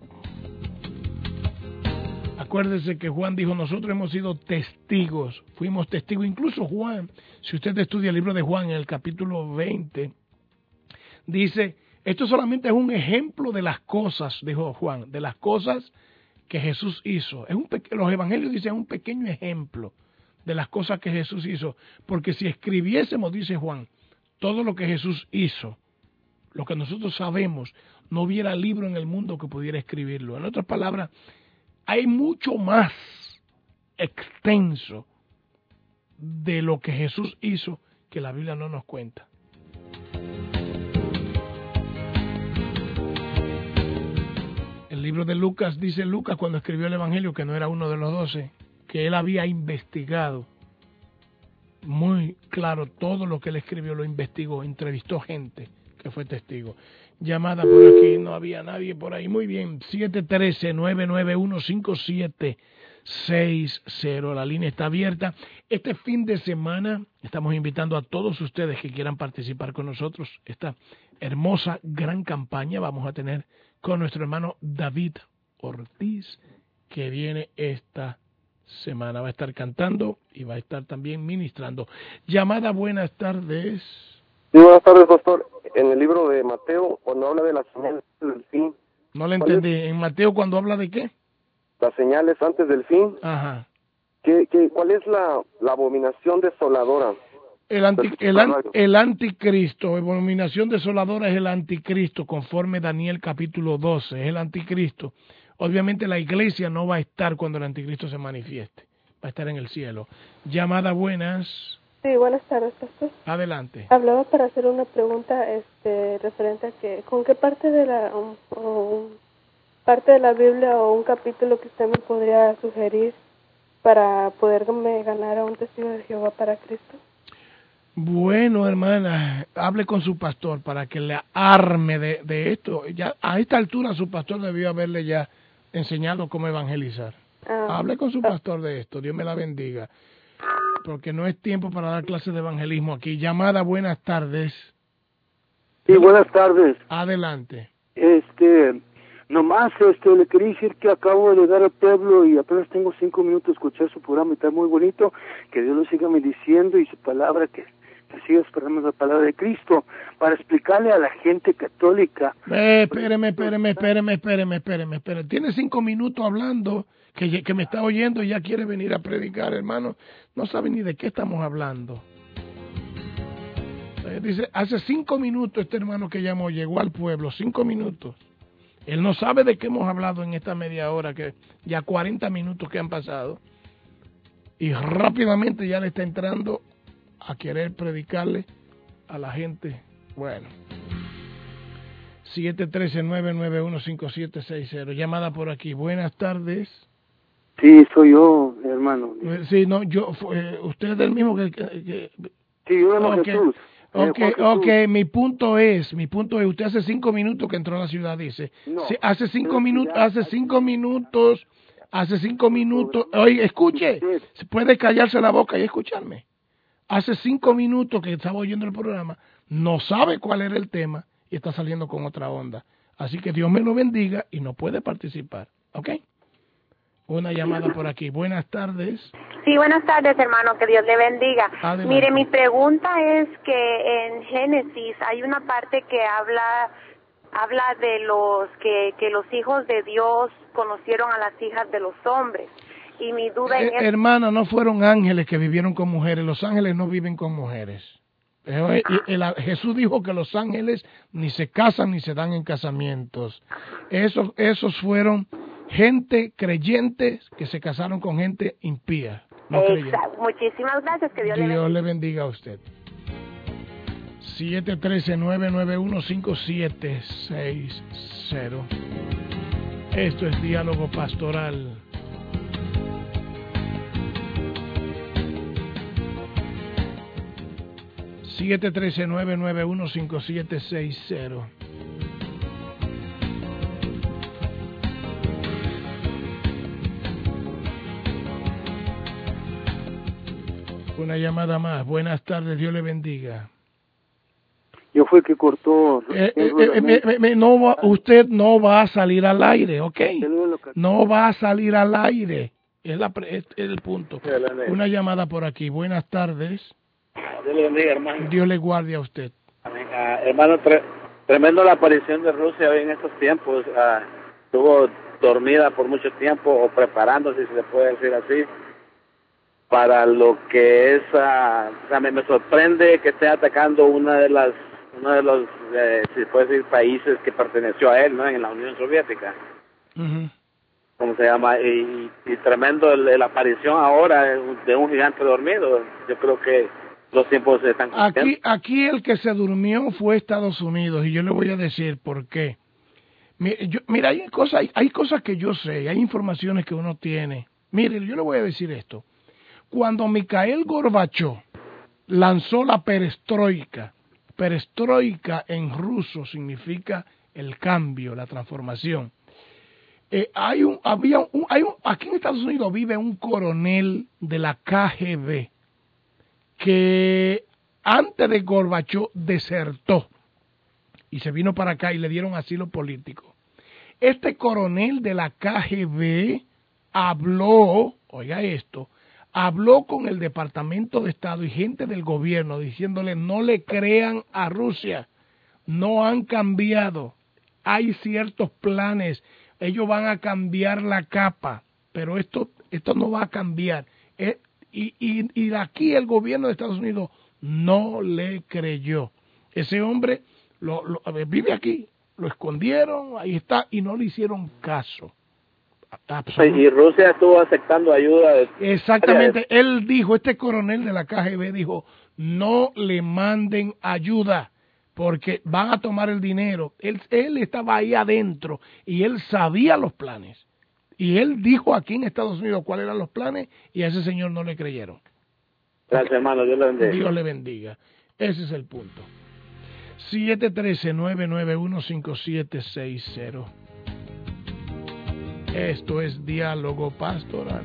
Acuérdese que Juan dijo, nosotros hemos sido testigos, fuimos testigos, incluso Juan, si usted estudia el libro de Juan en el capítulo 20, dice, esto solamente es un ejemplo de las cosas, dijo Juan, de las cosas que Jesús hizo. Los evangelios dicen un pequeño ejemplo de las cosas que Jesús hizo, porque si escribiésemos, dice Juan, todo lo que Jesús hizo, lo que nosotros sabemos, no hubiera libro en el mundo que pudiera escribirlo. En otras palabras, hay mucho más extenso de lo que Jesús hizo que la Biblia no nos cuenta. El libro de Lucas, dice Lucas cuando escribió el Evangelio, que no era uno de los 12, que él había investigado muy claro todo lo que él escribió, lo investigó, entrevistó gente que fue testigo. Llamada por aquí, no había nadie por ahí. Muy bien, 713-991-5760. La línea está abierta. Este fin de semana estamos invitando a todos ustedes que quieran participar con nosotros. Esta hermosa, gran campaña vamos a tener con nuestro hermano David Ortiz, que viene esta semana. Va a estar cantando y va a estar también ministrando. Llamada, buenas tardes. Sí, buenas tardes, pastor. En el libro de Mateo, cuando habla de las señales del fin... No le entendí. ¿En Mateo cuando habla de qué? Las señales antes del fin. Ajá. ¿Cuál es la abominación desoladora? El anticristo, abominación desoladora es el anticristo, conforme Daniel capítulo 12, es el anticristo. Obviamente la iglesia no va a estar cuando el anticristo se manifieste, va a estar en el cielo. Llamada, buenas. Sí, buenas tardes, pastor. Adelante. Hablaba para hacer una pregunta referente a que, ¿con qué parte de parte de la Biblia o un capítulo que usted me podría sugerir para poderme ganar a un testigo de Jehová para Cristo? Bueno, hermana, hable con su pastor para que le arme de esto. Ya a esta altura su pastor debió haberle ya enseñado cómo evangelizar. Hable con su pastor de esto, Dios me la bendiga. Porque no es tiempo para dar clases de evangelismo aquí. Llamada, buenas tardes. Sí, buenas tardes. Adelante. Nomás le quería decir que acabo de llegar al pueblo y apenas tengo 5 minutos de escuchar su programa y está muy bonito. Que Dios lo siga bendiciendo y su palabra, que siga esperando la palabra de Cristo para explicarle a la gente católica. Espéreme. Tiene 5 minutos hablando, que me está oyendo y ya quiere venir a predicar, hermano. No sabe ni de qué estamos hablando. Dice, hace 5 minutos este hermano que llamó llegó al pueblo, 5 minutos. Él no sabe de qué hemos hablado en esta media hora, que ya 40 minutos que han pasado. Y rápidamente ya le está entrando a querer predicarle a la gente. Bueno. 713-991-5760. Llamada por aquí. Buenas tardes. Sí, soy yo, hermano. Sí, no, usted es el mismo que sí, yo amo Jesús. Okay, mi punto es, usted hace 5 minutos que entró a la ciudad, dice. No, sí, hace 5 minutos, oye, escuche, puede callarse la boca y escucharme. Hace 5 minutos que estaba oyendo el programa, no sabe cuál era el tema y está saliendo con otra onda. Así que Dios me lo bendiga y no puede participar, ¿ok? Una llamada por aquí. Buenas tardes. Sí, buenas tardes, hermano, que Dios le bendiga. Adelante. Mire, mi pregunta es que en Génesis hay una parte que habla de que los hijos de Dios conocieron a las hijas de los hombres. Y mi duda hermana, no fueron ángeles que vivieron con mujeres. Los ángeles no viven con mujeres. Jesús dijo que los ángeles ni se casan ni se dan en casamientos. Esos fueron gente creyente que se casaron con gente impía. No exacto. Muchísimas gracias. Que Dios le bendiga a usted. 713-991-5760. Esto es Diálogo Pastoral. (713-991-5760). Una llamada más. Buenas tardes, Dios le bendiga. Yo fue que cortó. Usted no va a salir al aire, ¿ok? No va a salir al aire. Es el punto. Una llamada por aquí. Buenas tardes. Dios le bendiga, hermano. Dios le guarde a usted. Amén. Hermano, tremendo la aparición de Rusia hoy en estos tiempos. Estuvo dormida por mucho tiempo, o preparándose, si se puede decir así, para lo que es, me sorprende que esté atacando uno de los, si puede decir, países que perteneció a él, ¿no? En la Unión Soviética. ¿Cómo se llama? Y tremendo la aparición ahora de un gigante dormido. Yo creo que los tiempos se están cumpliendo. Aquí el que se durmió fue Estados Unidos, y yo le voy a decir por qué. Mira, hay cosas que yo sé, hay informaciones que uno tiene. Mire, yo le voy a decir esto. Cuando Mikhail Gorbachev lanzó la perestroika en ruso significa el cambio, la transformación. Aquí en Estados Unidos vive un coronel de la KGB que antes de Gorbachev desertó y se vino para acá y le dieron asilo político. Este coronel de la KGB habló, oiga esto, habló con el Departamento de Estado y gente del gobierno diciéndole no le crean a Rusia, no han cambiado, hay ciertos planes, ellos van a cambiar la capa, pero esto no va a cambiar. Y aquí el gobierno de Estados Unidos no le creyó. Ese hombre vive aquí, lo escondieron, ahí está, y no le hicieron caso. Y Rusia estuvo aceptando ayuda. Exactamente, él dijo, este coronel de la KGB dijo, no le manden ayuda, porque van a tomar el dinero. Él estaba ahí adentro y él sabía los planes. Y él dijo aquí en Estados Unidos cuáles eran los planes y a ese señor no le creyeron. Gracias, hermano, Dios le bendiga. Dios le bendiga. Ese es el punto. 713-991-5760. Esto es Diálogo Pastoral.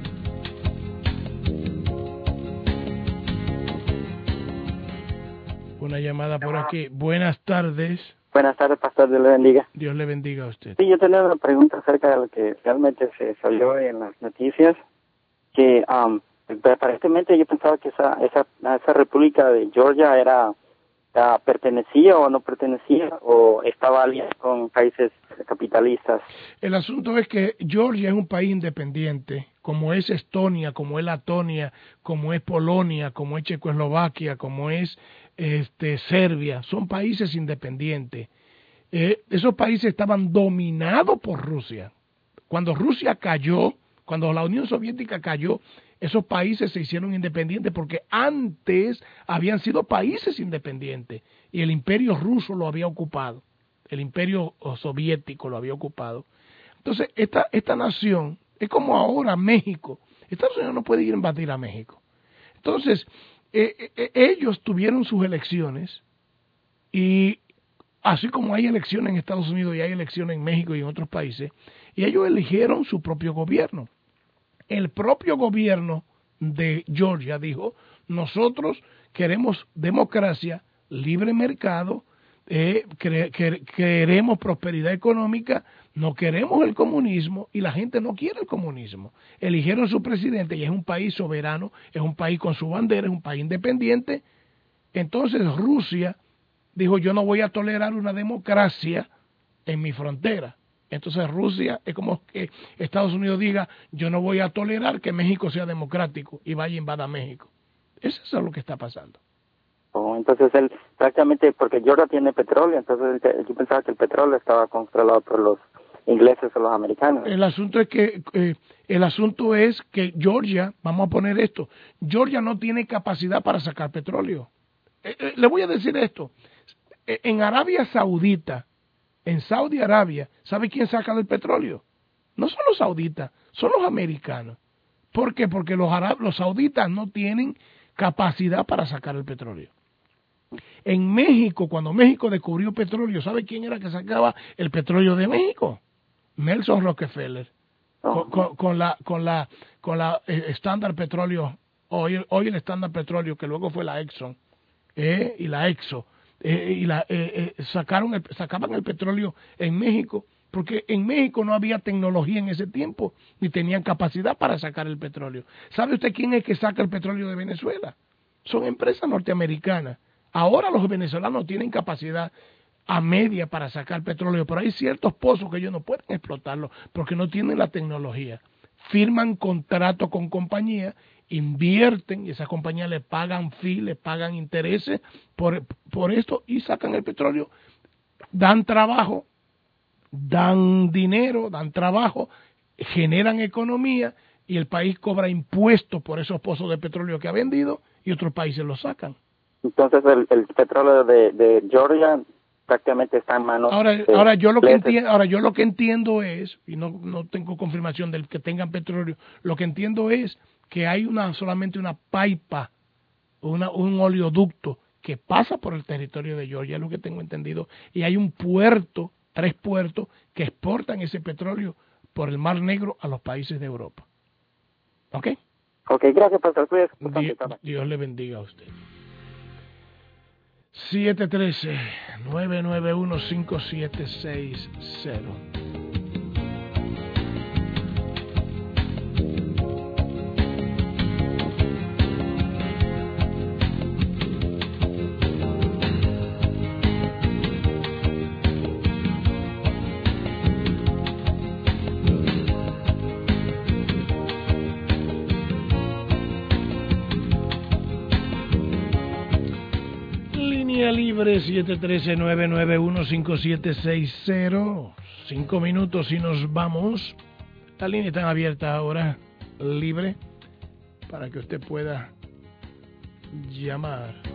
Una llamada por aquí. Buenas tardes. Buenas tardes, pastor, Dios le bendiga. Dios le bendiga a usted. Sí, yo tenía una pregunta acerca de lo que realmente se salió en las noticias, que aparentemente yo pensaba que esa república de Georgia pertenecía o no pertenecía, o estaba aliada con países capitalistas. El asunto es que Georgia es un país independiente, como es Estonia, como es Letonia, como es Polonia, como es Checoslovaquia, como es Serbia, son países independientes. Esos países estaban dominados por Rusia. Cuando Rusia cayó, cuando la Unión Soviética cayó, esos países se hicieron independientes porque antes habían sido países independientes y el imperio ruso lo había ocupado, el imperio soviético lo había ocupado. Entonces, esta nación es como ahora México. Estados Unidos no puede ir a invadir a México. Entonces, ellos tuvieron sus elecciones y así como hay elecciones en Estados Unidos y hay elecciones en México y en otros países, y ellos eligieron su propio gobierno. El propio gobierno de Georgia dijo, nosotros queremos democracia, libre mercado, queremos prosperidad económica, no queremos el comunismo y la gente no quiere el comunismo. Eligieron su presidente y es un país soberano, es un país con su bandera, es un país independiente. Entonces Rusia dijo, yo no voy a tolerar una democracia en mi frontera. Entonces Rusia es como que Estados Unidos diga, yo no voy a tolerar que México sea democrático y vaya a invadir México. Eso es lo que está pasando. Entonces él prácticamente, porque Georgia tiene petróleo, entonces yo pensaba que el petróleo estaba controlado por los ingleses o los americanos. El asunto es que Georgia, vamos a poner esto, Georgia no tiene capacidad para sacar petróleo. Le voy a decir esto, en Arabia Saudita, en Saudi Arabia, ¿sabe quién saca el petróleo? No son los sauditas, son los americanos. ¿Por qué? Porque los sauditas no tienen capacidad para sacar el petróleo. En México, cuando México descubrió petróleo, ¿sabe quién era que sacaba el petróleo de México? Nelson Rockefeller. Con la Standard Petróleo, hoy el Standard Petróleo, que luego fue la Exxon y la Exxon. Sacaban el petróleo en México, porque en México no había tecnología en ese tiempo, ni tenían capacidad para sacar el petróleo. ¿Sabe usted quién es que saca el petróleo de Venezuela? Son empresas norteamericanas. Ahora los venezolanos tienen capacidad a media para sacar petróleo, pero hay ciertos pozos que ellos no pueden explotarlo porque no tienen la tecnología. Firman contratos con compañías, invierten y esas compañías le pagan fee, le pagan intereses por esto y sacan el petróleo, dan trabajo, dan dinero, dan trabajo, generan economía y el país cobra impuestos por esos pozos de petróleo que ha vendido y otros países lo sacan. Entonces el petróleo de Georgia prácticamente está en manos ahora yo lo que entiendo es, y no tengo confirmación del que tengan petróleo, lo que entiendo es que hay solamente una pipa, un oleoducto que pasa por el territorio de Georgia, es lo que tengo entendido, y hay un puerto, 3 puertos que exportan ese petróleo por el Mar Negro a los países de Europa. ¿Ok? Ok, gracias, pastor. Dios le bendiga a usted. 713-991-5760. Libre 713-991-5760. 5 minutos y nos vamos. La línea está abierta ahora, libre, para que usted pueda llamar.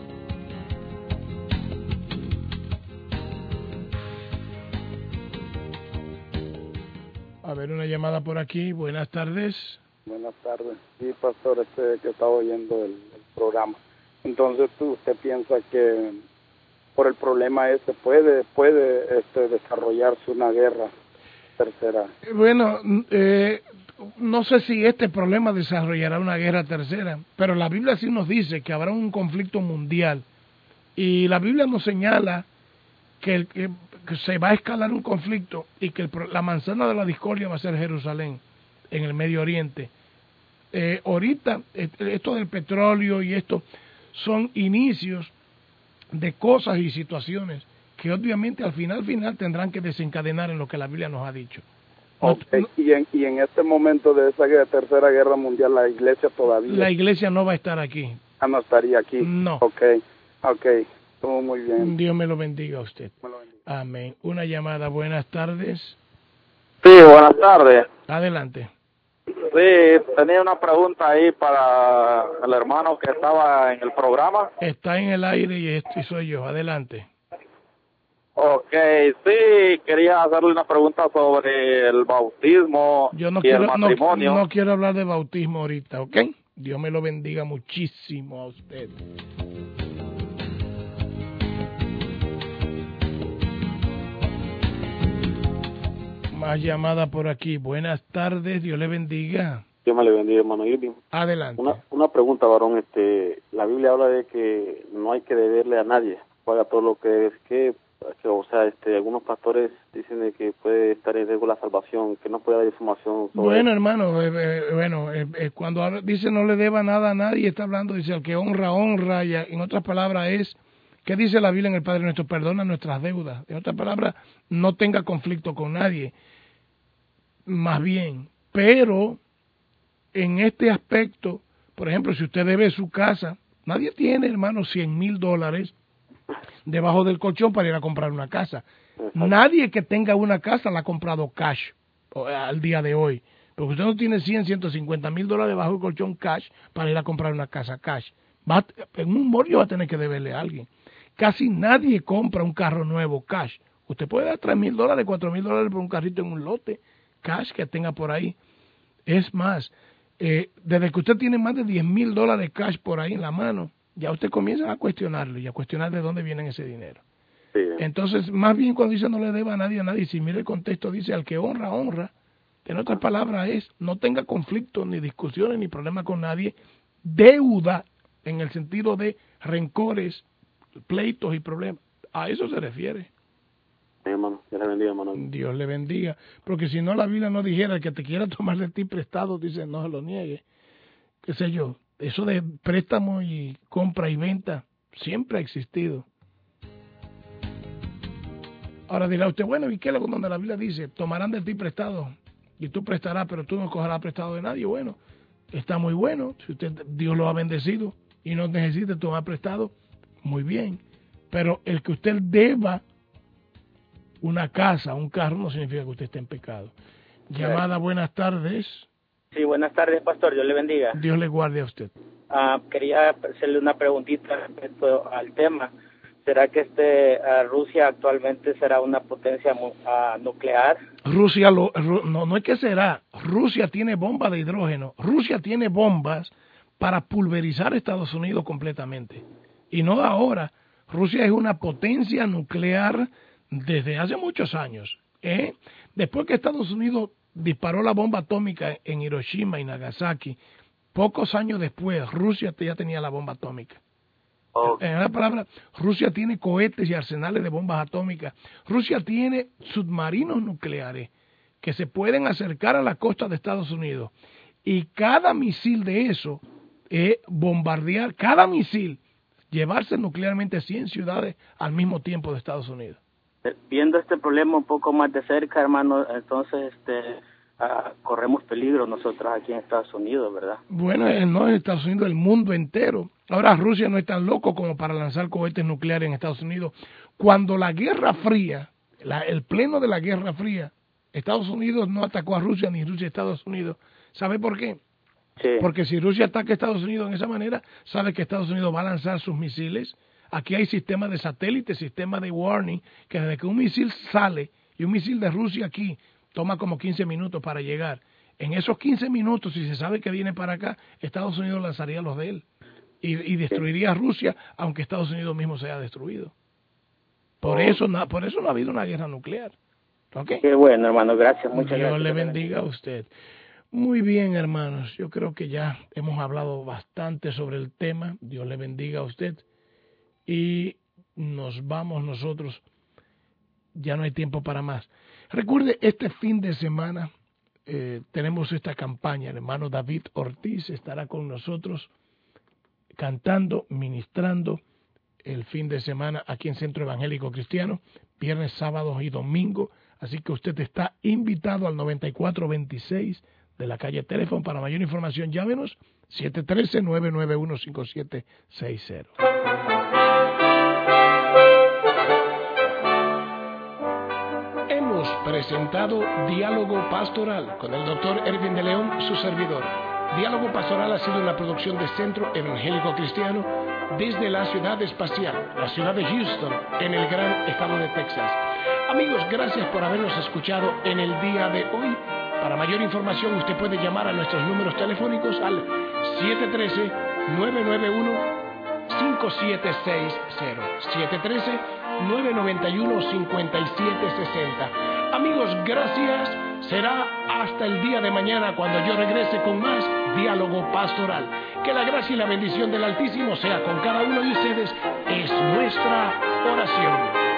A ver, una llamada por aquí. Buenas tardes. Buenas tardes. Sí, pastor, que estaba oyendo el programa. Entonces, ¿usted piensa que por el problema puede desarrollarse una guerra tercera? Bueno, no sé si este problema desarrollará una guerra tercera, pero la Biblia sí nos dice que habrá un conflicto mundial y la Biblia nos señala que que se va a escalar un conflicto y que la manzana de la discordia va a ser Jerusalén, en el Medio Oriente. Ahorita, esto del petróleo y esto son inicios de cosas y situaciones que obviamente al final tendrán que desencadenar en lo que la Biblia nos ha dicho. Okay. Y en este momento de esa tercera guerra mundial, la iglesia todavía... La iglesia no va a estar aquí. Ah, no estaría aquí. No. Ok, todo muy bien. Dios me lo bendiga a usted. Amén. Una llamada, buenas tardes. Sí, buenas tardes. Adelante. Sí, tenía una pregunta ahí para el hermano que estaba en el programa. Está en el aire y soy yo. Adelante. Ok, sí, quería hacerle una pregunta sobre el bautismo y el matrimonio. No quiero hablar de bautismo ahorita, ¿ok? Dios me lo bendiga muchísimo a usted. Más llamada por aquí. Buenas tardes, Dios le bendiga. Dios me le bendiga, hermano Irving. Adelante. Una pregunta, varón. La Biblia habla de que no hay que deberle a nadie, paga todo lo que es o sea, algunos pastores dicen de que puede estar en riesgo la salvación, que no puede dar información sobre... Bueno, hermano, cuando dice no le deba nada a nadie, está hablando, dice, al que honra, honra, y en otras palabras es, ¿qué dice la Biblia en el Padre Nuestro? Perdona nuestras deudas. En otras palabras, no tenga conflicto con nadie, más bien, pero en este aspecto, por ejemplo, si usted debe su casa, nadie tiene, hermano, $100,000 debajo del colchón para ir a comprar una casa. Nadie que tenga una casa la ha comprado cash al día de hoy, porque usted no tiene $150,000 debajo del colchón cash para ir a comprar una casa cash. En un mordio va a tener que deberle a alguien. Casi nadie compra un carro nuevo cash. Usted puede dar $3,000, $4,000 por un carrito en un lote cash que tenga por ahí. Es más, desde que usted tiene más de $10,000 cash por ahí en la mano, ya usted comienza a cuestionarlo y a cuestionar de dónde viene ese dinero. Sí. Entonces, más bien cuando dice no le deba a nadie, si mira el contexto, dice al que honra, honra. En otras palabras es, no tenga conflictos, ni discusiones, ni problemas con nadie. Deuda, en el sentido de rencores, pleitos y problemas. A eso se refiere. Hermano, Dios le bendiga, hermano. Dios le bendiga. Porque si no, la Biblia no dijera el que te quiera tomar de ti prestado, dice, no se lo niegue. Qué sé yo. Eso de préstamo y compra y venta siempre ha existido. Ahora dirá usted, bueno, ¿y qué es lo donde la Biblia dice? Tomarán de ti prestado y tú prestarás, pero tú no cogerás prestado de nadie. Bueno, está muy bueno. Si Dios lo ha bendecido y no necesita tomar prestado, muy bien. Pero el que usted deba una casa, un carro, no significa que usted esté en pecado. Llamada, buenas tardes. Sí, buenas tardes, pastor. Dios le bendiga. Dios le guarde a usted. Quería hacerle una preguntita respecto al tema. ¿Será que Rusia actualmente será una potencia nuclear? Rusia, no es que será. Rusia tiene bombas de hidrógeno. Rusia tiene bombas para pulverizar a Estados Unidos completamente. Y no ahora. Rusia es una potencia nuclear desde hace muchos años. Después que Estados Unidos disparó la bomba atómica en Hiroshima y Nagasaki, pocos años después Rusia ya tenía la bomba atómica. En una palabra, Rusia tiene cohetes y arsenales de bombas atómicas. Rusia tiene submarinos nucleares que se pueden acercar a la costa de Estados Unidos. Y cada misil de eso es bombardear, cada misil, llevarse nuclearmente 100 ciudades al mismo tiempo de Estados Unidos. Viendo este problema un poco más de cerca, hermano, entonces corremos peligro nosotros aquí en Estados Unidos, ¿verdad? Bueno, no en Estados Unidos, el mundo entero. Ahora Rusia no es tan loco como para lanzar cohetes nucleares en Estados Unidos. Cuando la Guerra Fría, el pleno de la Guerra Fría, Estados Unidos no atacó a Rusia ni Rusia a Estados Unidos. ¿Sabe por qué? Sí. Porque si Rusia ataca a Estados Unidos en esa manera, sabe que Estados Unidos va a lanzar sus misiles. Aquí hay sistemas de satélite, sistemas de warning, que desde que un misil sale, y un misil de Rusia aquí toma como 15 minutos para llegar. En esos 15 minutos, si se sabe que viene para acá, Estados Unidos lanzaría los de él y destruiría a Rusia, aunque Estados Unidos mismo sea destruido. Por eso no ha habido una guerra nuclear. ¿Okay? Qué bueno, hermano, gracias, muchas gracias. Dios le bendiga a usted. Muy bien, hermanos, yo creo que ya hemos hablado bastante sobre el tema. Dios le bendiga a usted. Y nos vamos nosotros ya no hay tiempo para más. Recuerde, este fin de semana tenemos esta campaña. El hermano David Ortiz estará con nosotros cantando, ministrando el fin de semana aquí en Centro Evangélico Cristiano, viernes, sábados y domingo. Así que usted está invitado al 9426 de la calle Teléfono. Para mayor información, llámenos 713-991-5760. Hemos presentado Diálogo Pastoral con el Dr. Erwin de León, su servidor. Diálogo Pastoral ha sido una producción de Centro Evangélico Cristiano desde la ciudad espacial, la ciudad de Houston, en el gran estado de Texas. Amigos, gracias por habernos escuchado en el día de hoy. Para mayor información, usted puede llamar a nuestros números telefónicos al 713-991-5760, 713-991-5760. Amigos, gracias. Será hasta el día de mañana cuando yo regrese con más Diálogo Pastoral. Que la gracia y la bendición del Altísimo sea con cada uno de ustedes. Es nuestra oración.